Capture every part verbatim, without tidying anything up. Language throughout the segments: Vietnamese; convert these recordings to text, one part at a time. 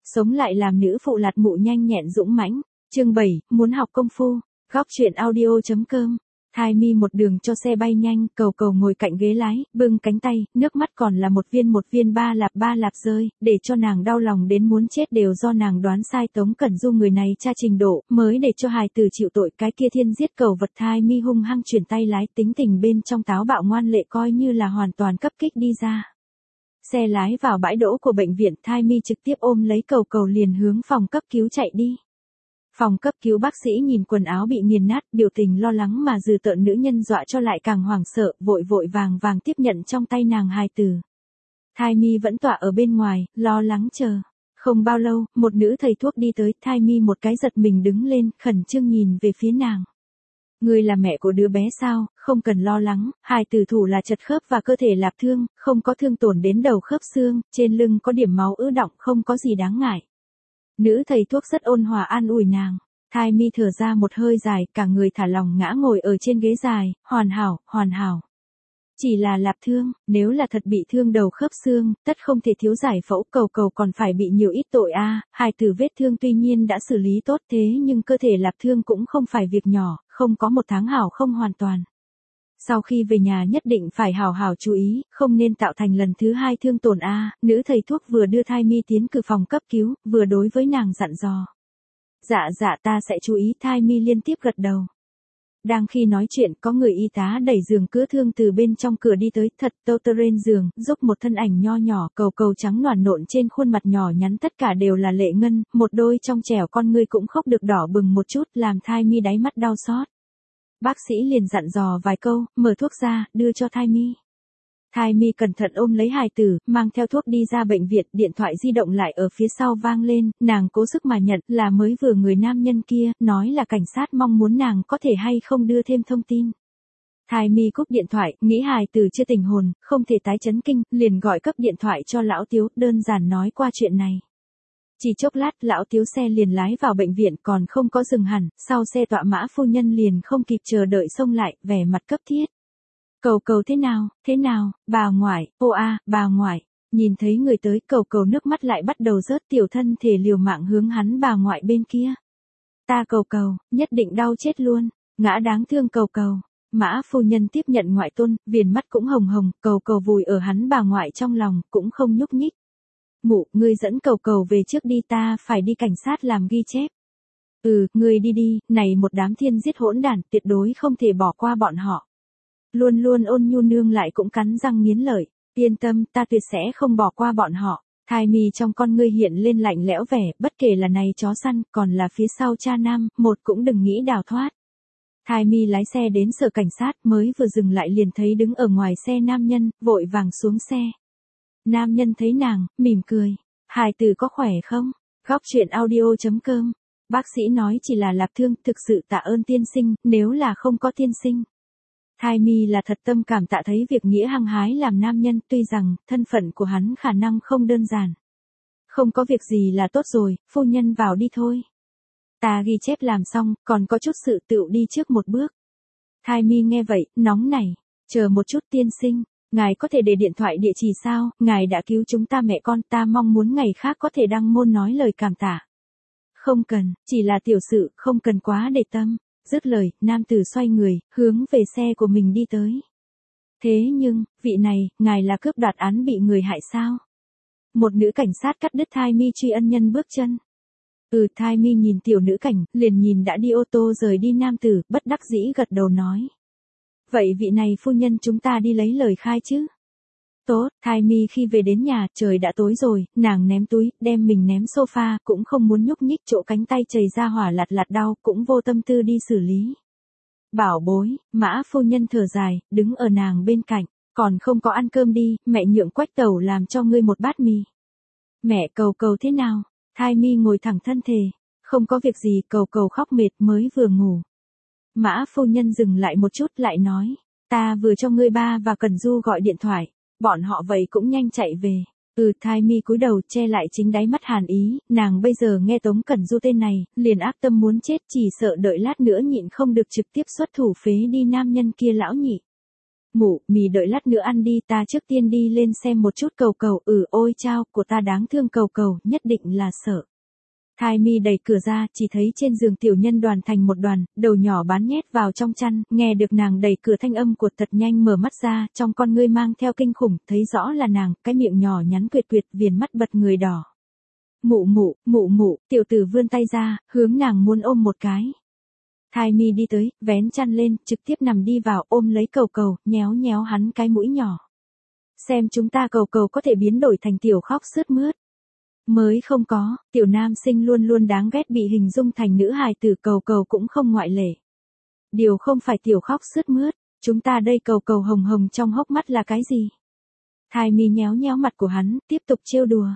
Sống lại làm nữ phụ lạt mụ nhanh nhẹn dũng mãnh. Chương bảy, muốn học công phu. Góc truyện audio chấm com. Thai Mi một đường cho xe bay nhanh, Cầu Cầu ngồi cạnh ghế lái, bưng cánh tay, nước mắt còn là một viên một viên ba lạp ba lạp rơi, để cho nàng đau lòng đến muốn chết đều do nàng đoán sai Tống Cẩn Du người này tra trình độ, mới để cho hài tử chịu tội. Cái kia thiên giết cầu vật. Thai Mi hung hăng chuyển tay lái, tính tình bên trong táo bạo ngoan lệ coi như là hoàn toàn cấp kích đi ra. Xe lái vào bãi đỗ của bệnh viện, Thai Mi trực tiếp ôm lấy Cầu Cầu liền hướng phòng cấp cứu chạy đi. Phòng cấp cứu bác sĩ nhìn quần áo bị nghiền nát, biểu tình lo lắng mà dừ tợn nữ nhân dọa cho lại càng hoảng sợ, vội vội vàng vàng tiếp nhận trong tay nàng hài tử. Thai Mi vẫn tọa ở bên ngoài, lo lắng chờ. Không bao lâu, một nữ thầy thuốc đi tới, Thai Mi một cái giật mình đứng lên, khẩn trương nhìn về phía nàng. Ngươi là mẹ của đứa bé sao? Không cần lo lắng, hài tử thủ là chật khớp và cơ thể lạp thương, không có thương tổn đến đầu khớp xương, trên lưng có điểm máu ứ đọng, không có gì đáng ngại. Nữ thầy thuốc rất ôn hòa an ủi nàng. Thai Mi thở ra một hơi dài, cả người thả lỏng ngã ngồi ở trên ghế dài, hoàn hảo, hoàn hảo. Chỉ là lạp thương, nếu là thật bị thương đầu khớp xương, tất không thể thiếu giải phẫu. Cầu Cầu còn phải bị nhiều ít tội a. À, hài tử vết thương tuy nhiên đã xử lý tốt thế nhưng cơ thể lạp thương cũng không phải việc nhỏ, không có một tháng hảo không hoàn toàn. Sau khi về nhà nhất định phải hảo hảo chú ý, không nên tạo thành lần thứ hai thương tổn a. À, nữ thầy thuốc vừa đưa Thai Mi tiến cử phòng cấp cứu, vừa đối với nàng dặn dò. Dạ dạ ta sẽ chú ý. Thai Mi liên tiếp gật đầu. Đang khi nói chuyện, có người y tá đẩy giường chữa thương từ bên trong cửa đi tới, thật tâu tơ trên giường, giúp một thân ảnh nho nhỏ, Cầu Cầu trắng noàn nộn trên khuôn mặt nhỏ nhắn tất cả đều là lệ ngân, một đôi trong trẻo con ngươi cũng khóc được đỏ bừng một chút, làm Thai Mi đáy mắt đau xót. Bác sĩ liền dặn dò vài câu, mở thuốc ra, đưa cho Thai Mi. Thai Mi cẩn thận ôm lấy hài tử, mang theo thuốc đi ra bệnh viện, điện thoại di động lại ở phía sau vang lên, nàng cố sức mà nhận, là mới vừa người nam nhân kia, nói là cảnh sát mong muốn nàng có thể hay không đưa thêm thông tin. Thai Mi cúp điện thoại, nghĩ hài tử chưa tỉnh hồn, không thể tái chấn kinh, liền gọi cấp điện thoại cho lão Tiếu, đơn giản nói qua chuyện này. Chỉ chốc lát, lão Tiếu xe liền lái vào bệnh viện, còn không có dừng hẳn, sau xe tọa mã phu nhân liền không kịp chờ đợi xông lại, vẻ mặt cấp thiết. Cầu Cầu thế nào, thế nào, bà ngoại, ô a, bà ngoại. Nhìn thấy người tới, Cầu Cầu nước mắt lại bắt đầu rớt, tiểu thân thể liều mạng hướng hắn bà ngoại bên kia. Ta Cầu Cầu, nhất định đau chết luôn, ngã đáng thương Cầu Cầu. Mã phu nhân tiếp nhận ngoại tôn, viền mắt cũng hồng hồng, Cầu Cầu vùi ở hắn bà ngoại trong lòng, cũng không nhúc nhích. Mụ, ngươi dẫn Cầu Cầu về trước đi, ta phải đi cảnh sát làm ghi chép. Ừ, ngươi đi đi, này một đám thiên giết hỗn đản, tuyệt đối không thể bỏ qua bọn họ. Luôn luôn ôn nhu nương lại cũng cắn răng nghiến lợi, yên tâm, ta tuyệt sẽ không bỏ qua bọn họ. Thai Mi trong con ngươi hiện lên lạnh lẽo vẻ, bất kể là này chó săn, còn là phía sau cha nam, một cũng đừng nghĩ đào thoát. Thai Mi lái xe đến sở cảnh sát, mới vừa dừng lại liền thấy đứng ở ngoài xe nam nhân, vội vàng xuống xe. Nam nhân thấy nàng, mỉm cười. Hài tử có khỏe không? Góc truyện audio chấm com. Bác sĩ nói chỉ là lạp thương, thực sự tạ ơn tiên sinh, nếu là không có tiên sinh. Thai Mi là thật tâm cảm tạ thấy việc nghĩa hăng hái làm nam nhân, tuy rằng thân phận của hắn khả năng không đơn giản. Không có việc gì là tốt rồi, phu nhân vào đi thôi. Ta ghi chép làm xong, còn có chút sự tựu đi trước một bước. Thai Mi nghe vậy, nóng nảy, chờ một chút tiên sinh, ngài có thể để điện thoại địa chỉ sao, ngài đã cứu chúng ta mẹ con, ta mong muốn ngày khác có thể đăng môn nói lời cảm tạ. Không cần, chỉ là tiểu sự, không cần quá để tâm. Dứt lời, nam tử xoay người, hướng về xe của mình đi tới. Thế nhưng, vị này, ngài là cướp đoạt án bị người hại sao? Một nữ cảnh sát cắt đứt Thai Mi truy ân nhân bước chân. Ừ, Thai Mi nhìn tiểu nữ cảnh, liền nhìn đã đi ô tô rời đi nam tử, bất đắc dĩ gật đầu nói. Vậy vị này phu nhân chúng ta đi lấy lời khai chứ? Tốt, Thai Mi khi về đến nhà, trời đã tối rồi, nàng ném túi, đem mình ném sofa, cũng không muốn nhúc nhích, chỗ cánh tay chảy ra hỏa lạt lạt đau, cũng vô tâm tư đi xử lý. Bảo bối, Mã phu nhân thở dài, đứng ở nàng bên cạnh, còn không có ăn cơm đi, mẹ nhượng Quách tẩu làm cho ngươi một bát mì. Mẹ Cầu Cầu thế nào? Thai Mi ngồi thẳng thân thể, không có việc gì, Cầu Cầu khóc mệt mới vừa ngủ. Mã phu nhân dừng lại một chút lại nói, ta vừa cho ngươi ba và Cần Du gọi điện thoại. Bọn họ vậy cũng nhanh chạy về. Ừ, Thai Mi cúi đầu che lại chính đáy mắt hàn ý, nàng bây giờ nghe Tống Cẩn Du tên này, liền ác tâm muốn chết, chỉ sợ đợi lát nữa nhịn không được trực tiếp xuất thủ phế đi nam nhân kia lão nhị. Mụ, mì đợi lát nữa ăn đi, ta trước tiên đi lên xem một chút cầu cầu. Ừ, ôi chao, của ta đáng thương cầu cầu, nhất định là sợ. Thai mi đẩy cửa ra, chỉ thấy trên giường tiểu nhân đoàn thành một đoàn, đầu nhỏ bán nhét vào trong chăn, nghe được nàng đẩy cửa thanh âm của thật nhanh mở mắt ra, trong con ngươi mang theo kinh khủng, thấy rõ là nàng, cái miệng nhỏ nhắn quyệt quyệt, viền mắt bật người đỏ. Mụ mụ, mụ mụ, tiểu tử vươn tay ra, hướng nàng muốn ôm một cái. Thai mi đi tới, vén chăn lên, trực tiếp nằm đi vào, ôm lấy cầu cầu, nhéo nhéo hắn cái mũi nhỏ. Xem chúng ta cầu cầu có thể biến đổi thành tiểu khóc sướt mướt. Mới không có, tiểu nam sinh luôn luôn đáng ghét bị hình dung thành nữ hài tử, cầu cầu cũng không ngoại lệ. Điều không phải tiểu khóc sướt mướt, chúng ta đây cầu cầu hồng hồng trong hốc mắt là cái gì? Thai mi nhéo nhéo mặt của hắn, tiếp tục trêu đùa.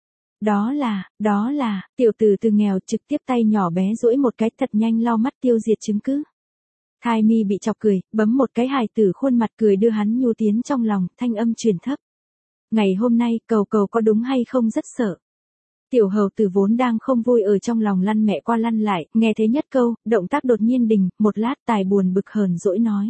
Đó là, đó là, tiểu tử từ nghèo trực tiếp tay nhỏ bé duỗi một cái thật nhanh lau mắt tiêu diệt chứng cứ. Thai mi bị chọc cười, bấm một cái hài tử khuôn mặt cười đưa hắn nhu tiến trong lòng, thanh âm truyền thấp. Ngày hôm nay, cầu cầu có đúng hay không rất sợ. Tiểu hầu tử vốn đang không vui ở trong lòng lăn mẹ qua lăn lại, nghe thế nhất câu, động tác đột nhiên đình, một lát tài buồn bực hờn dỗi nói.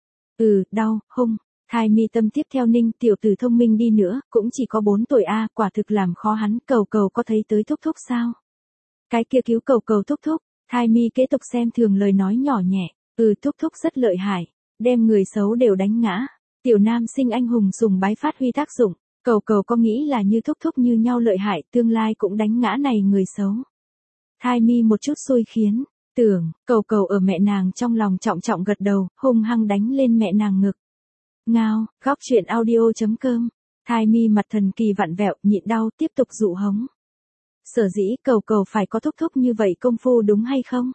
Ừ, đau, hung. Thai mi tâm tiếp theo ninh, tiểu tử thông minh đi nữa, cũng chỉ có bốn tuổi a, quả thực làm khó hắn, cầu cầu có thấy tới thúc thúc sao? Cái kia cứu cầu cầu thúc thúc, thai mi kế tục xem thường lời nói nhỏ nhẹ, ừ thúc thúc rất lợi hại, đem người xấu đều đánh ngã, tiểu nam sinh anh hùng dùng bái phát huy tác dụng, cầu cầu có nghĩ là như thúc thúc như nhau lợi hại, tương lai cũng đánh ngã này người xấu. Thai mi một chút xui khiến, tưởng, cầu cầu ở mẹ nàng trong lòng trọng trọng gật đầu, hung hăng đánh lên mẹ nàng ngực. Ngao, góc chuyện audio.com, thai mi mặt thần kỳ vặn vẹo, nhịn đau, tiếp tục dụ hống. Sở dĩ cầu cầu phải có thúc thúc như vậy công phu đúng hay không?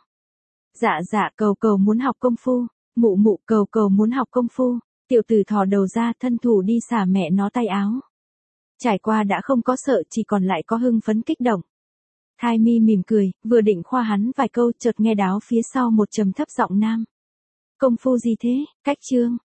Dạ dạ cầu cầu muốn học công phu, mụ mụ cầu cầu muốn học công phu, tiểu tử thò đầu ra thân thủ đi xả mẹ nó tay áo. Trải qua đã không có sợ chỉ còn lại có hưng phấn kích động. Thai mi mỉm cười, vừa định khoa hắn vài câu chợt nghe đáo phía sau một trầm thấp giọng nam. Công phu gì thế, cách chương.